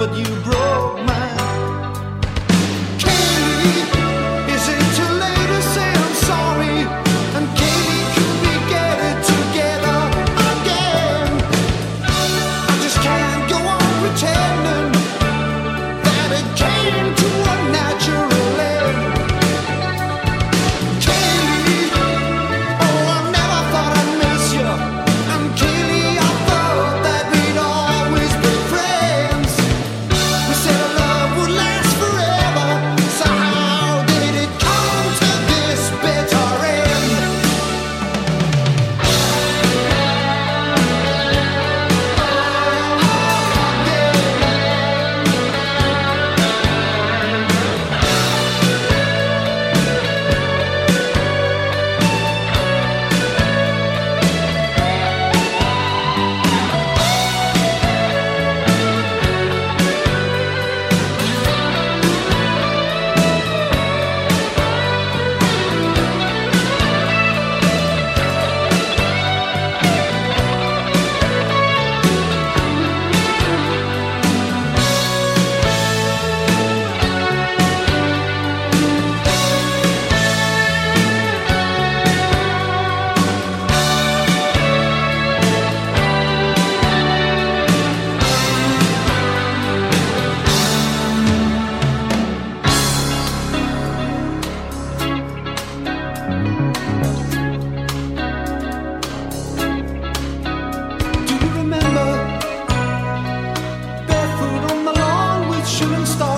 but you broke mine. Katie, is it too late to say I'm sorry? And Katie, could we get it together again? I just can't go on pretending that it came to a natural end. Katie, oh, I never thought I'd miss you. And Katie, I thought that we'd always be friends. We said our love would last forever, so how did it come to this bitter end? Do you remember barefoot on the lawn with shooting stars?